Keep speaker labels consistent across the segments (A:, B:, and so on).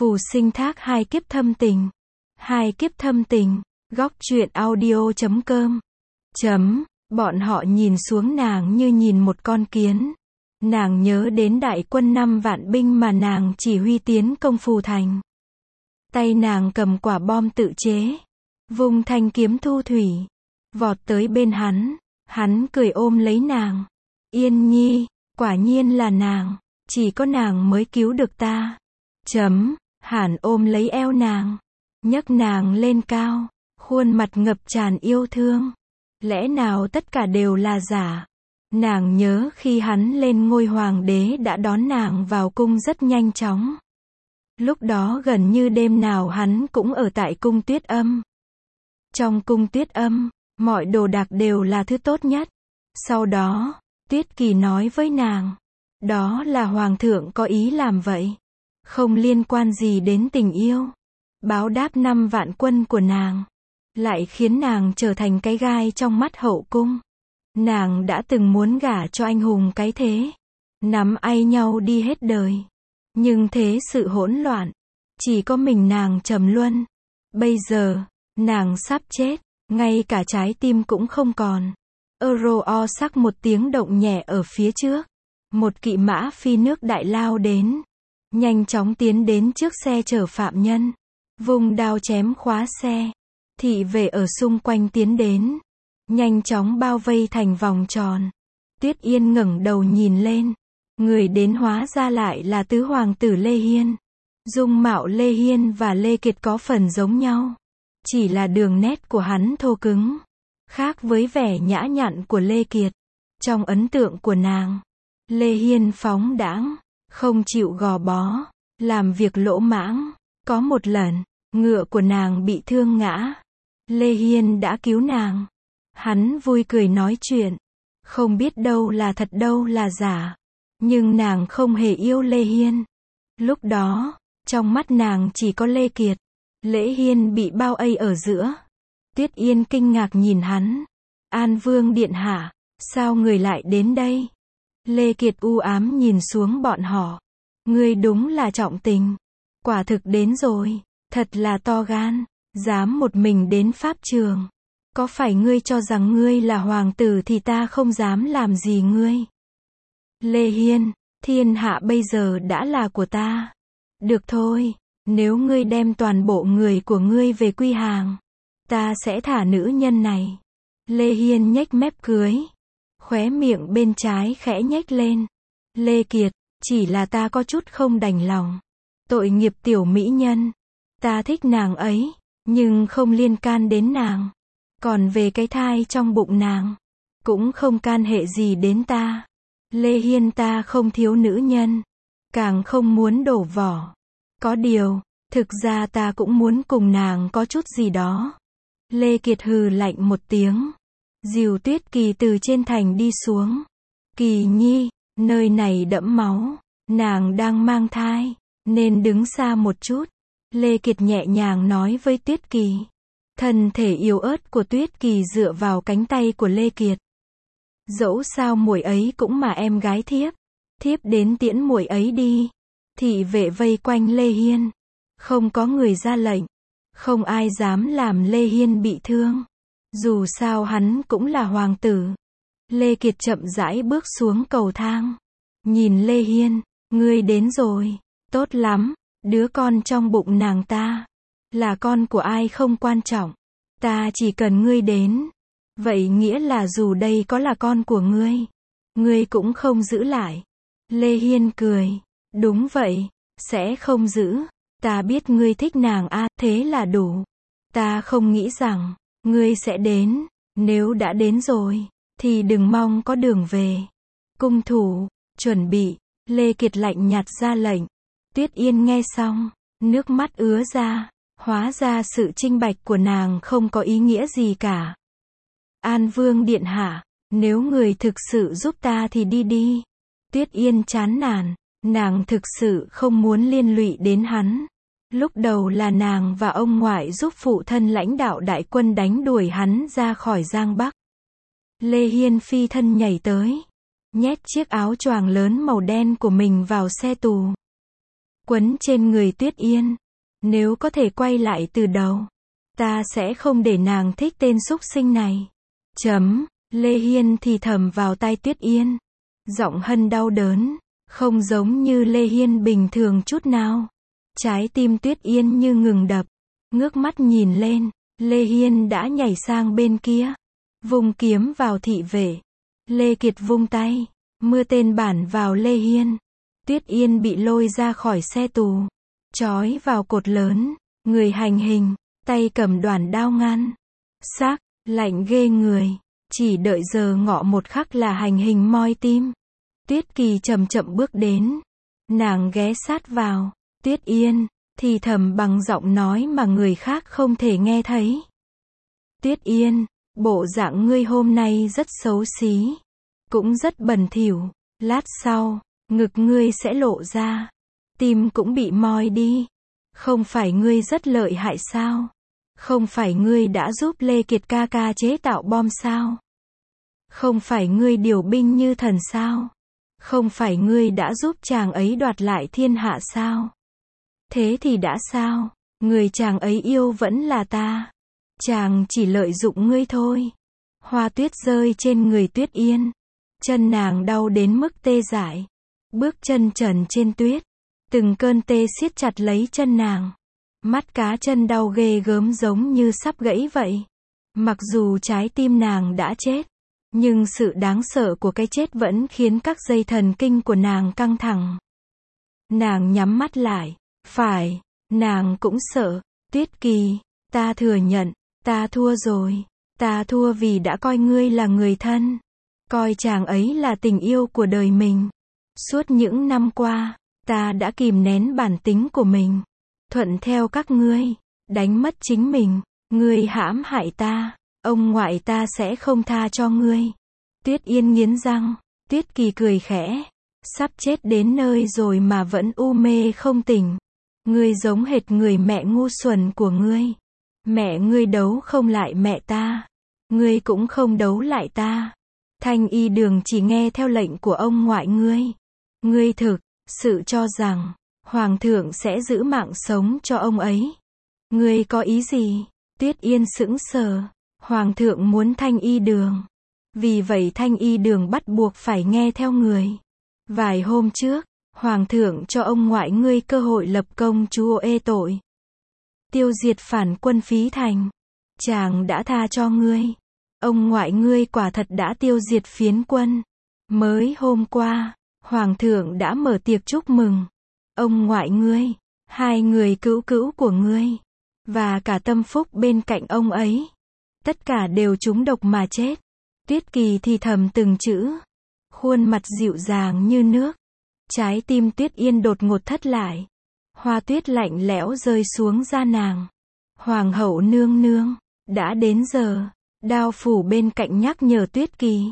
A: Phù sinh thác hai kiếp thâm tình. Hai kiếp thâm tình. Góc truyện audio.com. Bọn họ nhìn xuống nàng như nhìn một con kiến. Nàng nhớ đến đại quân 5 vạn binh mà nàng chỉ huy tiến công Phù thành. Tay nàng cầm quả bom tự chế, vung thanh kiếm thu thủy, vọt tới bên hắn cười ôm lấy nàng. Yên Nhi, quả nhiên là nàng, chỉ có nàng mới cứu được ta. Hàn ôm lấy eo nàng, nhấc nàng lên cao, khuôn mặt ngập tràn yêu thương. Lẽ nào tất cả đều là giả? Nàng nhớ khi hắn lên ngôi hoàng đế đã đón nàng vào cung rất nhanh chóng. Lúc đó gần như đêm nào hắn cũng ở tại cung Tuyết Âm. Trong cung Tuyết Âm, mọi đồ đạc đều là thứ tốt nhất. Sau đó, Tuyết Kỳ nói với nàng, đó là hoàng thượng có ý làm vậy, không liên quan gì đến tình yêu. Báo đáp 5 vạn quân của nàng, lại khiến nàng trở thành cái gai trong mắt hậu cung. Nàng đã từng muốn gả cho anh hùng cái thế, nắm ai nhau đi hết đời. Nhưng thế sự hỗn loạn, chỉ có mình nàng trầm luân. Bây giờ, nàng sắp chết, ngay cả trái tim cũng không còn. O sắc một tiếng động nhẹ ở phía trước. Một kỵ mã phi nước đại lao đến, nhanh chóng tiến đến trước xe chở phạm nhân, vùng đao chém khóa xe. Thị vệ ở xung quanh tiến đến, nhanh chóng bao vây thành vòng tròn. Tuyết Yên ngẩng đầu nhìn lên, người đến hóa ra lại là tứ hoàng tử Lê Hiên. Dung mạo Lê Hiên và Lê Kiệt có phần giống nhau, chỉ là đường nét của hắn thô cứng, khác với vẻ nhã nhặn của Lê Kiệt. Trong ấn tượng của nàng, Lê Hiên phóng đãng, không chịu gò bó, làm việc lỗ mãng. Có một lần, ngựa của nàng bị thương ngã, Lê Hiên đã cứu nàng. Hắn vui cười nói chuyện, không biết đâu là thật đâu là giả. Nhưng nàng không hề yêu Lê Hiên. Lúc đó, trong mắt nàng chỉ có Lê Kiệt. Lễ Hiên bị bao vây ở giữa. Tuyết Yên kinh ngạc nhìn hắn. An Vương điện hạ, sao người lại đến đây? Lê Kiệt u ám nhìn xuống bọn họ. Ngươi đúng là trọng tình. Quả thực đến rồi, thật là to gan, dám một mình đến pháp trường. Có phải ngươi cho rằng ngươi là hoàng tử thì ta không dám làm gì ngươi? Lê Hiên, thiên hạ bây giờ đã là của ta. Được thôi, nếu ngươi đem toàn bộ người của ngươi về quy hàng, ta sẽ thả nữ nhân này. Lê Hiên nhếch mép cười, khóe miệng bên trái khẽ nhếch lên. Lê Kiệt, chỉ là ta có chút không đành lòng. Tội nghiệp tiểu mỹ nhân. Ta thích nàng ấy, nhưng không liên can đến nàng. Còn về cái thai trong bụng nàng, cũng không can hệ gì đến ta. Lê Hiên, ta không thiếu nữ nhân, càng không muốn đổ vỏ. Có điều, thực ra ta cũng muốn cùng nàng có chút gì đó. Lê Kiệt hừ lạnh một tiếng, dìu Tuyết Kỳ từ trên thành đi xuống. Kỳ Nhi, nơi này đẫm máu, nàng đang mang thai, nên đứng xa một chút. Lê Kiệt nhẹ nhàng nói với Tuyết Kỳ. Thân thể yếu ớt của Tuyết Kỳ dựa vào cánh tay của Lê Kiệt. Dẫu sao muội ấy cũng mà em gái thiếp. Thiếp đến tiễn muội ấy đi. Thị vệ vây quanh Lê Hiên. Không có người ra lệnh. Không ai dám làm Lê Hiên bị thương. Dù sao hắn cũng là hoàng tử. Lê Kiệt chậm rãi bước xuống cầu thang. Nhìn Lê Hiên, ngươi đến rồi. Tốt lắm, đứa con trong bụng nàng ta là con của ai không quan trọng. Ta chỉ cần ngươi đến. Vậy nghĩa là dù đây có là con của ngươi cũng không giữ lại. Lê Hiên cười. Đúng vậy, sẽ không giữ. Ta biết ngươi thích nàng thế là đủ. Ta không nghĩ rằng ngươi sẽ đến. Nếu đã đến rồi, thì đừng mong có đường về. Cung thủ, chuẩn bị. Lê Kiệt lạnh nhạt ra lệnh. Tuyết Yên nghe xong, nước mắt ứa ra. Hóa ra sự chinh bạch của nàng không có ý nghĩa gì cả. An Vương điện hạ, nếu người thực sự giúp ta thì đi đi. Tuyết Yên chán nản, nàng thực sự không muốn liên lụy đến hắn. Lúc đầu là nàng và ông ngoại giúp phụ thân lãnh đạo đại quân đánh đuổi hắn ra khỏi Giang Bắc. Lê Hiên phi thân nhảy tới, nhét chiếc áo choàng lớn màu đen của mình vào xe tù. quấn trên người Tuyết Yên. Nếu có thể quay lại từ đầu, ta sẽ không để nàng thích tên súc sinh này. Lê Hiên thì thầm vào tai Tuyết Yên. Giọng Hân đau đớn, không giống như Lê Hiên bình thường chút nào. Trái tim Tuyết Yên như ngừng đập. Ngước mắt nhìn lên, Lê Hiên đã nhảy sang bên kia. Vung kiếm vào thị vệ. Lê Kiệt vung tay, mưa tên bản vào Lê Hiên. Tuyết Yên bị lôi ra khỏi xe tù, trói vào cột lớn, người hành hình, tay cầm đoản đao ngăn. Xác, lạnh ghê người, chỉ đợi giờ ngọ một khắc là hành hình moi tim. Tuyết Kỳ chậm chậm bước đến, nàng ghé sát vào, Tuyết Yên, thì thầm bằng giọng nói mà người khác không thể nghe thấy. Tuyết Yên, bộ dạng ngươi hôm nay rất xấu xí, cũng rất bẩn thỉu, lát sau, ngực ngươi sẽ lộ ra, tim cũng bị moi đi. Không phải ngươi rất lợi hại sao? Không phải ngươi đã giúp Lê Kiệt ca ca chế tạo bom sao? Không phải ngươi điều binh như thần sao? Không phải ngươi đã giúp chàng ấy đoạt lại thiên hạ sao? Thế thì đã sao? Người chàng ấy yêu vẫn là ta. Chàng chỉ lợi dụng ngươi thôi. Hoa tuyết rơi trên người Tuyết Yên. Chân nàng đau đến mức tê dại. Bước chân trần trên tuyết. Từng cơn tê siết chặt lấy chân nàng. Mắt cá chân đau ghê gớm giống như sắp gãy vậy. Mặc dù trái tim nàng đã chết, nhưng sự đáng sợ của cái chết vẫn khiến các dây thần kinh của nàng căng thẳng. Nàng nhắm mắt lại. Phải, nàng cũng sợ. Tuyết Kỳ, ta thừa nhận, ta thua rồi. Ta thua vì đã coi ngươi là người thân. Coi chàng ấy là tình yêu của đời mình. Suốt những năm qua, ta đã kìm nén bản tính của mình. Thuận theo các ngươi, đánh mất chính mình. Ngươi hãm hại ta, ông ngoại ta sẽ không tha cho ngươi. Tuyết Yên nghiến răng, Tuyết Kỳ cười khẽ. Sắp chết đến nơi rồi mà vẫn u mê không tỉnh. Ngươi giống hệt người mẹ ngu xuẩn của ngươi. Mẹ ngươi đấu không lại mẹ ta. Ngươi cũng không đấu lại ta. Thanh Y Đường chỉ nghe theo lệnh của ông ngoại ngươi. Ngươi thực sự cho rằng Hoàng thượng sẽ giữ mạng sống cho ông ấy. Ngươi có ý gì? Tuyết Yên sững sờ. Hoàng thượng muốn Thanh Y Đường. Vì vậy Thanh Y Đường bắt buộc phải nghe theo người. Vài hôm trước, Hoàng thượng cho ông ngoại ngươi cơ hội lập công chúa ê tội. Tiêu diệt phản quân Phí Thành. Chàng đã tha cho ngươi. Ông ngoại ngươi quả thật đã tiêu diệt phiến quân. Mới hôm qua, Hoàng thượng đã mở tiệc chúc mừng. Ông ngoại ngươi, hai người cứu cữu của ngươi, và cả Tâm Phúc bên cạnh ông ấy. Tất cả đều trúng độc mà chết. Tuyết Kỳ thì thầm từng chữ. Khuôn mặt dịu dàng như nước. Trái tim Tuyết Yên đột ngột thất lại. Hoa tuyết lạnh lẽo rơi xuống da nàng. Hoàng hậu nương nương, đã đến giờ. Đao phủ bên cạnh nhắc nhở Tuyết Kỳ.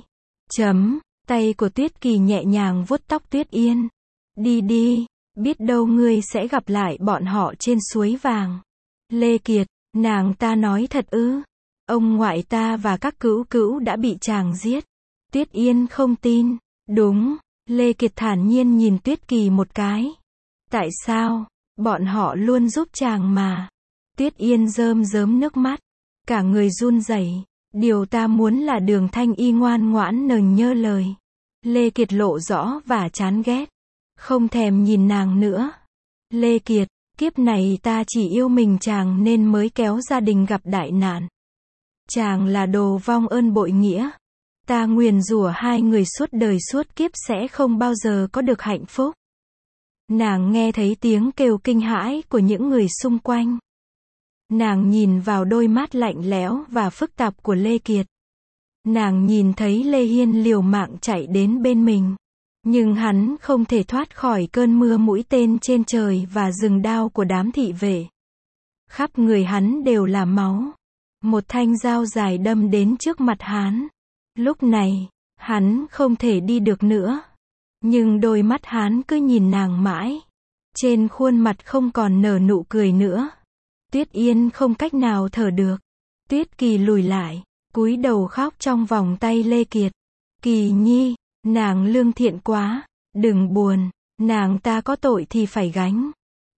A: Tay của Tuyết Kỳ nhẹ nhàng vuốt tóc Tuyết Yên. Đi đi, biết đâu ngươi sẽ gặp lại bọn họ trên suối vàng. Lê Kiệt, nàng ta nói thật ư? Ông ngoại ta và các cữu cữu đã bị chàng giết. Tuyết Yên không tin. Đúng, Lê Kiệt thản nhiên nhìn Tuyết Kỳ một cái. Tại sao? Bọn họ luôn giúp chàng mà. Tuyết Yên rơm rớm nước mắt. Cả người run rẩy. Điều ta muốn là Đường Thanh Y ngoan ngoãn nờn nhơ lời. Lê Kiệt lộ rõ và chán ghét. Không thèm nhìn nàng nữa. Lê Kiệt, kiếp này ta chỉ yêu mình chàng nên mới kéo gia đình gặp đại nạn. Chàng là đồ vong ơn bội nghĩa. Ta nguyền rủa hai người suốt đời suốt kiếp sẽ không bao giờ có được hạnh phúc. Nàng nghe thấy tiếng kêu kinh hãi của những người xung quanh. Nàng nhìn vào đôi mắt lạnh lẽo và phức tạp của Lê Kiệt. Nàng nhìn thấy Lê Hiên liều mạng chạy đến bên mình. Nhưng hắn không thể thoát khỏi cơn mưa mũi tên trên trời và rừng đao của đám thị vệ. Khắp người hắn đều là máu. Một thanh dao dài đâm đến trước mặt hắn. Lúc này, hắn không thể đi được nữa. Nhưng đôi mắt hắn cứ nhìn nàng mãi. Trên khuôn mặt không còn nở nụ cười nữa. Tuyết Yên không cách nào thở được. Tuyết Kỳ lùi lại, cúi đầu khóc trong vòng tay Lê Kiệt. Kỳ nhi, nàng lương thiện quá, đừng buồn, nàng ta có tội thì phải gánh.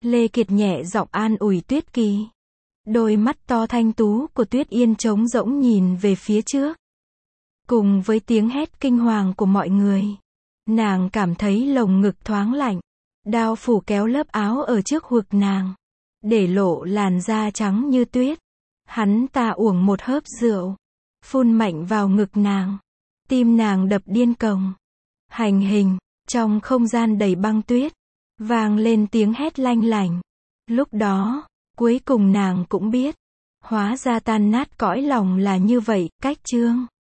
A: Lê Kiệt nhẹ giọng an ủi Tuyết Kỳ. Đôi mắt to thanh tú của Tuyết Yên trống rỗng nhìn về phía trước. Cùng với tiếng hét kinh hoàng của mọi người, nàng cảm thấy lồng ngực thoáng lạnh. Đao phủ kéo lớp áo ở trước ngực nàng, để lộ làn da trắng như tuyết. Hắn ta uống một hớp rượu, phun mạnh vào ngực nàng. Tim nàng đập điên cuồng. Hành hình, trong không gian đầy băng tuyết, vang lên tiếng hét lanh lảnh. Lúc đó, cuối cùng nàng cũng biết, hóa ra tan nát cõi lòng là như vậy. Cách chương